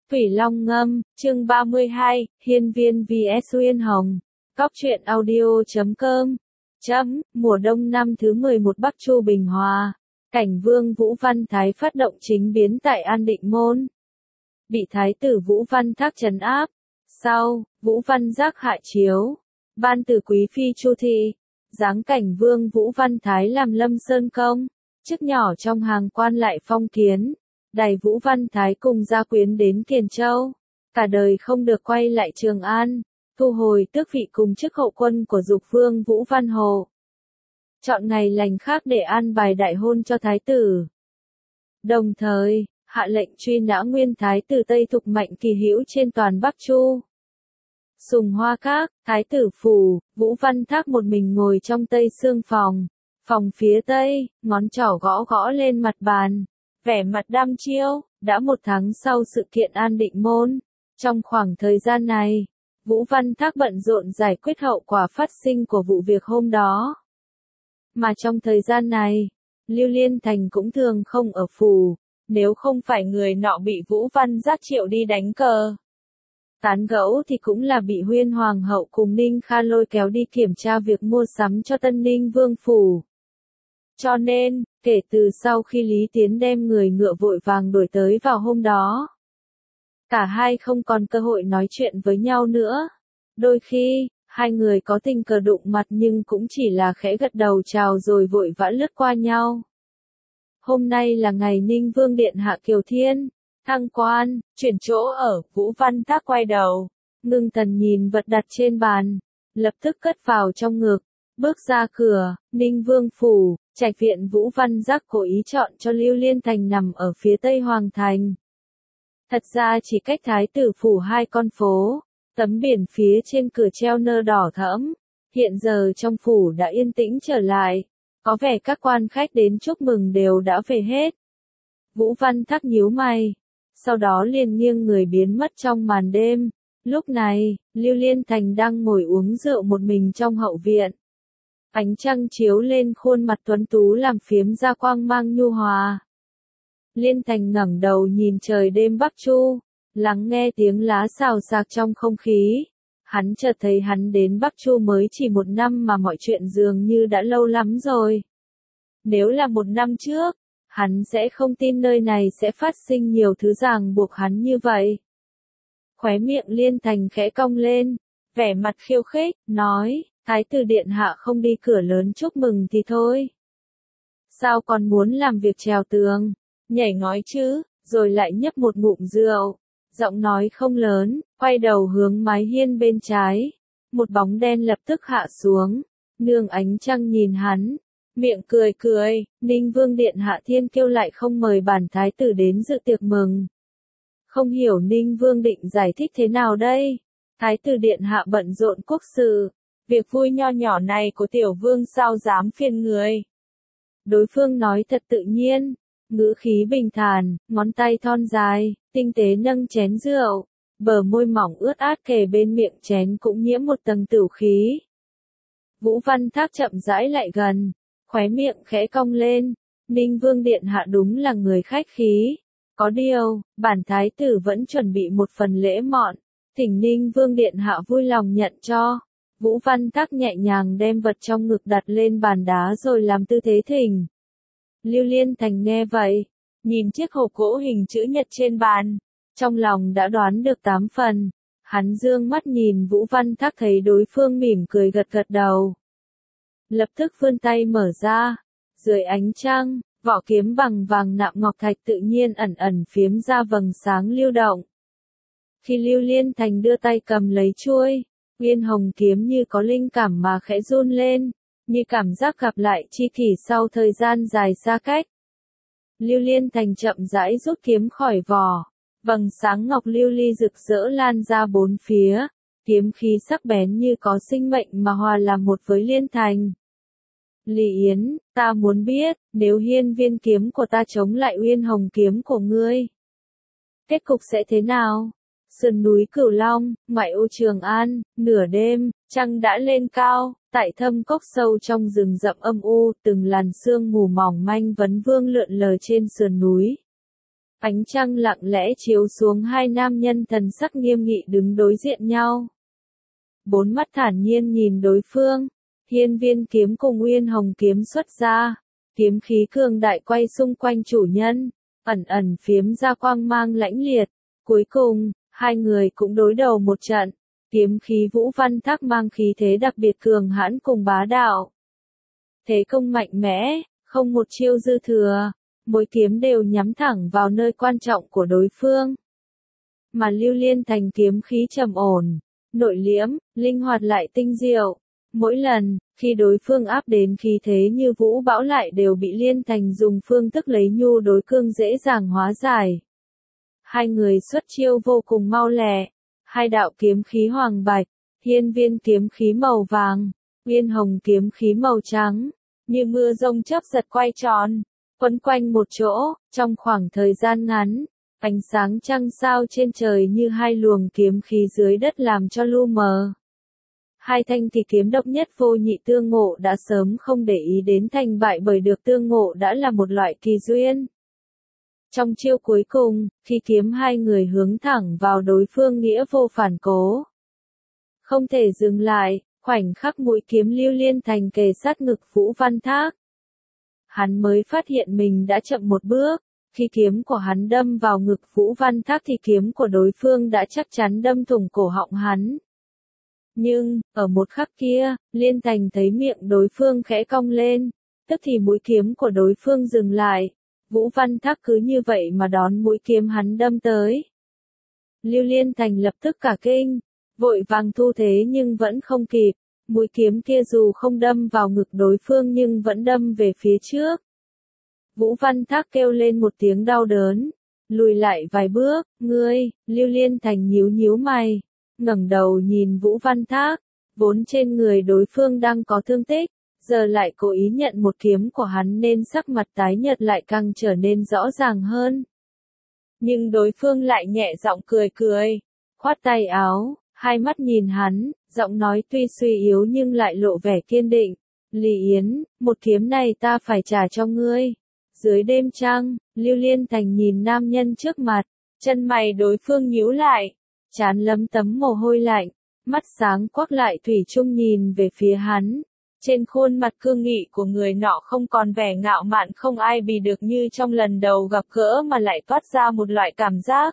Thủy Long Ngâm, chương 32, Hiên Viên vs Uyên Hồng. Cóc truyện audio.com. Mùa đông năm thứ 11 Bắc Chu Bình Hòa. Cảnh Vương Vũ Văn Thái phát động chính biến tại An Định Môn. Bị Thái tử Vũ Văn Thác trấn áp. Sau, Vũ Văn Giác hạ chiếu. Ban từ Quý Phi Chu Thị. Giáng Cảnh Vương Vũ Văn Thái làm Lâm Sơn Công. Chức nhỏ trong hàng quan lại phong kiến. Đày Vũ Văn Thái cùng gia quyến đến Kiền Châu. Cả đời không được quay lại Trường An. Thu hồi tước vị cùng chức hậu quân của Dục Vương Vũ Văn Hồ. Chọn ngày lành khác để an bài đại hôn cho Thái tử. Đồng thời, hạ lệnh truy nã nguyên Thái tử Tây Thục Mạnh Kỳ hữu trên toàn Bắc Chu. Sùng Hoa Các, Thái tử phủ, Vũ Văn Thác một mình ngồi trong Tây Sương phòng. Phòng phía Tây, ngón trỏ gõ gõ lên mặt bàn. Vẻ mặt đăm chiêu, đã 1 tháng sau sự kiện An Định Môn. Trong khoảng thời gian này, Vũ Văn Thác bận rộn giải quyết hậu quả phát sinh của vụ việc hôm đó. Mà trong thời gian này, Lưu Liên Thành cũng thường không ở phủ, nếu không phải người nọ bị Vũ Văn Giác triệu đi đánh cờ. Tán gẫu thì cũng là bị Huyên Hoàng hậu cùng Ninh Kha lôi kéo đi kiểm tra việc mua sắm cho Tân Ninh Vương phủ. Cho nên, kể từ sau khi Lý Tiến đem người ngựa vội vàng đuổi tới vào hôm đó, cả hai không còn cơ hội nói chuyện với nhau nữa. Đôi khi, hai người có tình cờ đụng mặt nhưng cũng chỉ là khẽ gật đầu chào rồi vội vã lướt qua nhau. Hôm nay là ngày Ninh Vương Điện hạ Kiều Thiên, thăng quan, chuyển chỗ ở. Vũ Văn Thác quay đầu, ngưng thần nhìn vật đặt trên bàn, lập tức cất vào trong ngực, bước ra cửa. Ninh Vương phủ, trạch viện Vũ Văn Giác cố ý chọn cho Lưu Liên Thành nằm ở phía tây Hoàng thành. Thật ra chỉ cách Thái tử phủ 2 con phố, tấm biển phía trên cửa treo nơ đỏ thẫm. Hiện giờ trong phủ đã yên tĩnh trở lại, có vẻ các quan khách đến chúc mừng đều đã về hết. Vũ Văn Thác nhíu mày, sau đó liền nghiêng người biến mất trong màn đêm. Lúc này, Lưu Liên Thành đang ngồi uống rượu một mình trong hậu viện. Ánh trăng chiếu lên khuôn mặt tuấn tú làm phiếm ra quang mang nhu hòa. Liên Thành ngẩng đầu nhìn trời đêm Bắc Chu, lắng nghe tiếng lá xào xạc trong không khí. Hắn chợt thấy hắn đến Bắc Chu mới chỉ 1 năm mà mọi chuyện dường như đã lâu lắm rồi. Nếu là 1 năm trước, hắn sẽ không tin nơi này sẽ phát sinh nhiều thứ ràng buộc hắn như vậy. Khóe miệng Liên Thành khẽ cong lên, vẻ mặt khiêu khích, nói, Thái tử điện hạ không đi cửa lớn chúc mừng thì thôi. Sao còn muốn làm việc trèo tường, nhảy ngói chứ, rồi lại nhấp một ngụm rượu. Giọng nói không lớn, quay đầu hướng mái hiên bên trái. Một bóng đen lập tức hạ xuống, nương ánh trăng nhìn hắn, miệng cười cười. Ninh Vương Điện hạ Thiên Kiêu lại không mời bản thái tử đến dự tiệc mừng. Không hiểu Ninh Vương định giải thích thế nào đây? Thái tử điện hạ bận rộn quốc sự, việc vui nho nhỏ này của tiểu vương sao dám phiền người. Đối phương nói thật tự nhiên, ngữ khí bình thản, ngón tay thon dài, tinh tế nâng chén rượu, bờ môi mỏng ướt át kề bên miệng chén cũng nhiễm một tầng tửu khí. Vũ Văn Thác chậm rãi lại gần, khóe miệng khẽ cong lên. Ninh Vương Điện hạ đúng là người khách khí. Có điều, bản thái tử vẫn chuẩn bị một phần lễ mọn, thỉnh Ninh Vương Điện hạ vui lòng nhận cho. Vũ Văn Thác nhẹ nhàng đem vật trong ngực đặt lên bàn đá rồi làm tư thế thỉnh. Lưu Liên Thành nghe vậy, nhìn chiếc hộp gỗ hình chữ nhật trên bàn, trong lòng đã đoán được 8 phần. Hắn dương mắt nhìn Vũ Văn Thác thấy đối phương mỉm cười gật gật đầu. Lập tức vươn tay mở ra, dưới ánh trăng, vỏ kiếm bằng vàng nạm ngọc thạch tự nhiên ẩn ẩn phiếm ra vầng sáng lưu động. Khi Lưu Liên Thành đưa tay cầm lấy chuôi, Uyên Hồng kiếm như có linh cảm mà khẽ run lên, như cảm giác gặp lại tri kỷ sau thời gian dài xa cách. Lưu Liên Thành chậm rãi rút kiếm khỏi vỏ, vầng sáng ngọc lưu ly rực rỡ lan ra 4 phía, kiếm khí sắc bén như có sinh mệnh mà hòa làm một với Liên Thành. Lý Yến, ta muốn biết, nếu hiên viên kiếm của ta chống lại Uyên Hồng kiếm của ngươi, kết cục sẽ thế nào? Sườn núi Cửu Long, ngoại ô Trường An, nửa đêm, trăng đã lên cao, tại thâm cốc sâu trong rừng rậm âm u, từng làn sương mù mỏng manh vấn vương lượn lờ trên sườn núi. Ánh trăng lặng lẽ chiếu xuống hai nam nhân thần sắc nghiêm nghị đứng đối diện nhau. Bốn mắt thản nhiên nhìn đối phương, Hiên Viên kiếm cùng Uyên Hồng kiếm xuất ra, kiếm khí cường đại quay xung quanh chủ nhân, ẩn ẩn phiếm ra quang mang lãnh liệt. Cuối cùng, hai người cũng đối đầu một trận, kiếm khí Vũ Văn Thác mang khí thế đặc biệt cường hãn cùng bá đạo. Thế công mạnh mẽ, không một chiêu dư thừa, mỗi kiếm đều nhắm thẳng vào nơi quan trọng của đối phương. Mà Lưu Liên Thành kiếm khí trầm ổn, nội liễm, linh hoạt lại tinh diệu. Mỗi lần, khi đối phương áp đến khí thế như vũ bão lại đều bị Liên Thành dùng phương thức lấy nhu đối cương dễ dàng hóa giải. Hai người xuất chiêu vô cùng mau lẹ, hai đạo kiếm khí hoàng bạch, Hiên Viên kiếm khí màu vàng, Uyên Hồng kiếm khí màu trắng, như mưa rông chớp giật quay tròn, quấn quanh một chỗ. Trong khoảng thời gian ngắn, ánh sáng trăng sao trên trời như hai luồng kiếm khí dưới đất làm cho lu mờ. Hai thanh thì kiếm độc nhất vô nhị tương ngộ đã sớm không để ý đến thành bại bởi được tương ngộ đã là một loại kỳ duyên. Trong chiêu cuối cùng, khi kiếm hai người hướng thẳng vào đối phương nghĩa vô phản cố. Không thể dừng lại, khoảnh khắc mũi kiếm Lưu Liên Thành kề sát ngực Vũ Văn Thác. Hắn mới phát hiện mình đã chậm một bước, khi kiếm của hắn đâm vào ngực Vũ Văn Thác thì kiếm của đối phương đã chắc chắn đâm thủng cổ họng hắn. Nhưng, ở một khắc kia, Liên Thành thấy miệng đối phương khẽ cong lên, tức thì mũi kiếm của đối phương dừng lại. Vũ Văn Thác cứ như vậy mà đón mũi kiếm hắn đâm tới. Lưu Liên Thành lập tức cả kinh, vội vàng thu thế nhưng vẫn không kịp, mũi kiếm kia dù không đâm vào ngực đối phương nhưng vẫn đâm về phía trước. Vũ Văn Thác kêu lên một tiếng đau đớn, lùi lại vài bước. Ngươi, Lưu Liên Thành nhíu nhíu mày, ngẩng đầu nhìn Vũ Văn Thác, vốn trên người đối phương đang có thương tích, giờ lại cố ý nhận một kiếm của hắn nên sắc mặt tái nhợt lại càng trở nên rõ ràng hơn. Nhưng đối phương lại nhẹ giọng cười cười, khoát tay áo, hai mắt nhìn hắn, giọng nói tuy suy yếu nhưng lại lộ vẻ kiên định. Lý Yến, một kiếm này ta phải trả cho ngươi. Dưới đêm trăng, Lưu Liên Thành nhìn nam nhân trước mặt, chân mày đối phương nhíu lại, trán lấm tấm mồ hôi lạnh, mắt sáng quắc lại thủy chung nhìn về phía hắn. Trên khuôn mặt cương nghị của người nọ không còn vẻ ngạo mạn không ai bì được như trong lần đầu gặp gỡ mà lại toát ra một loại cảm giác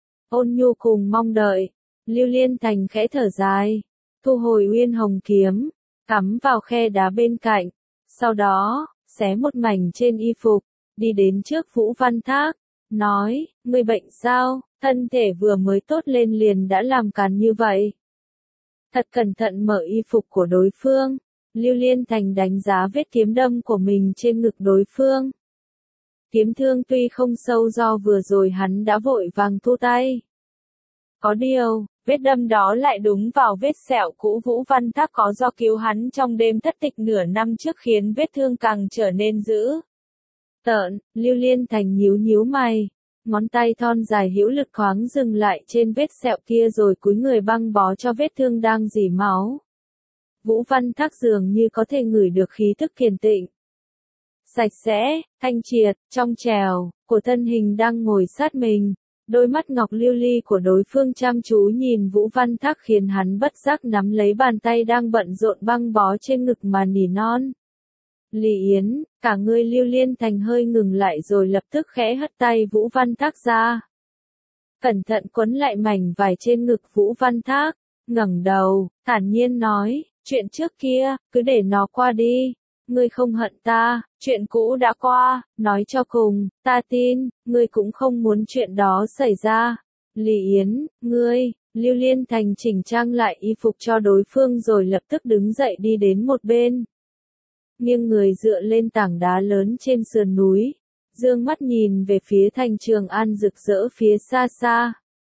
ôn nhu cùng mong đợi. Lưu Liên Thành khẽ thở dài, thu hồi Uyên Hồng kiếm, cắm vào khe đá bên cạnh, sau đó, xé một mảnh trên y phục, đi đến trước Vũ Văn Thác, nói, ngươi bệnh sao, thân thể vừa mới tốt lên liền đã làm càn như vậy. Thật cẩn thận mở y phục của đối phương, Lưu Liên Thành đánh giá vết kiếm đâm của mình trên ngực đối phương. Kiếm thương tuy không sâu do vừa rồi hắn đã vội vàng thu tay. Có điều, vết đâm đó lại đúng vào vết sẹo cũ Vũ Văn Thác có do cứu hắn trong đêm thất tịch nửa năm trước khiến vết thương càng trở nên dữ tợn. Lưu Liên Thành nhíu nhíu mày, ngón tay thon dài hữu lực thoáng dừng lại trên vết sẹo kia rồi cúi người băng bó cho vết thương đang rỉ máu. Vũ Văn Thác dường như có thể ngửi được khí thức kiên tịnh, sạch sẽ, thanh triệt, trong trẻo, của thân hình đang ngồi sát mình. Đôi mắt ngọc lưu ly của đối phương chăm chú nhìn Vũ Văn Thác khiến hắn bất giác nắm lấy bàn tay đang bận rộn băng bó trên ngực mà nỉ non. Lý Yến, cả người Lưu Liên Thành hơi ngừng lại rồi lập tức khẽ hất tay Vũ Văn Thác ra. Cẩn thận quấn lại mảnh vải trên ngực Vũ Văn Thác, ngẩng đầu, thản nhiên nói, chuyện trước kia, cứ để nó qua đi. Ngươi không hận ta, chuyện cũ đã qua, nói cho cùng, ta tin, ngươi cũng không muốn chuyện đó xảy ra. Lý Yến, ngươi, Lưu Liên Thành chỉnh trang lại y phục cho đối phương rồi lập tức đứng dậy đi đến một bên. Nghiêng người dựa lên tảng đá lớn trên sườn núi, dương mắt nhìn về phía thành Trường An rực rỡ phía xa xa.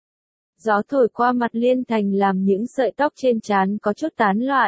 Gió thổi qua mặt Liên Thành làm những sợi tóc trên trán có chút tán loạn.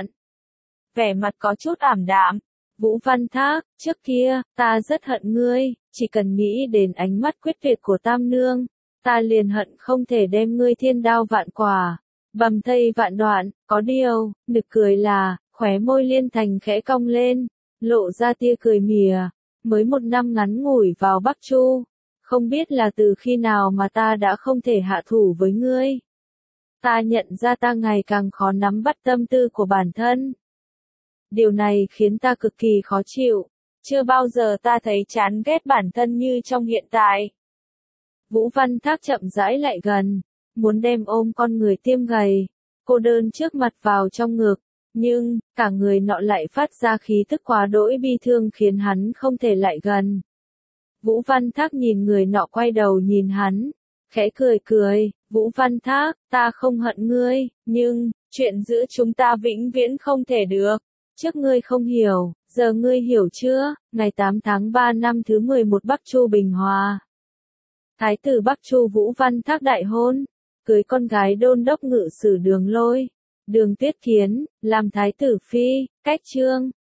Vẻ mặt có chút ảm đạm. Vũ Văn Thác, trước kia, ta rất hận ngươi, chỉ cần nghĩ đến ánh mắt quyết tuyệt của Tam Nương, ta liền hận không thể đem ngươi thiên đao vạn quả, bầm thây vạn đoạn. Có điều, nực cười là, khóe môi Liên Thành khẽ cong lên, lộ ra tia cười mỉa, mới một năm ngắn ngủi vào Bắc Chu, Không biết là từ khi nào mà ta đã không thể hạ thủ với ngươi. Ta nhận ra ta ngày càng khó nắm bắt tâm tư của bản thân. Điều này khiến ta cực kỳ khó chịu. Chưa bao giờ ta thấy chán ghét bản thân như trong hiện tại. Vũ Văn Thác chậm rãi lại gần, muốn đem ôm con người tiêm gầy, cô đơn trước mặt vào trong ngực, nhưng, cả người nọ lại phát ra khí tức quá đỗi bi thương khiến hắn không thể lại gần. Vũ Văn Thác nhìn người nọ quay đầu nhìn hắn, khẽ cười cười, Vũ Văn Thác, ta không hận ngươi, nhưng, chuyện giữa chúng ta vĩnh viễn không thể được. Trước ngươi không hiểu, giờ ngươi hiểu chưa? Ngày 8 tháng 3 năm thứ 11 Bắc Chu Bình Hòa. Thái tử Bắc Chu Vũ Văn Thác đại hôn, cưới con gái đôn đốc ngự sử Đường Lôi, Đường Tuyết Kiến, làm thái tử phi, cách chương.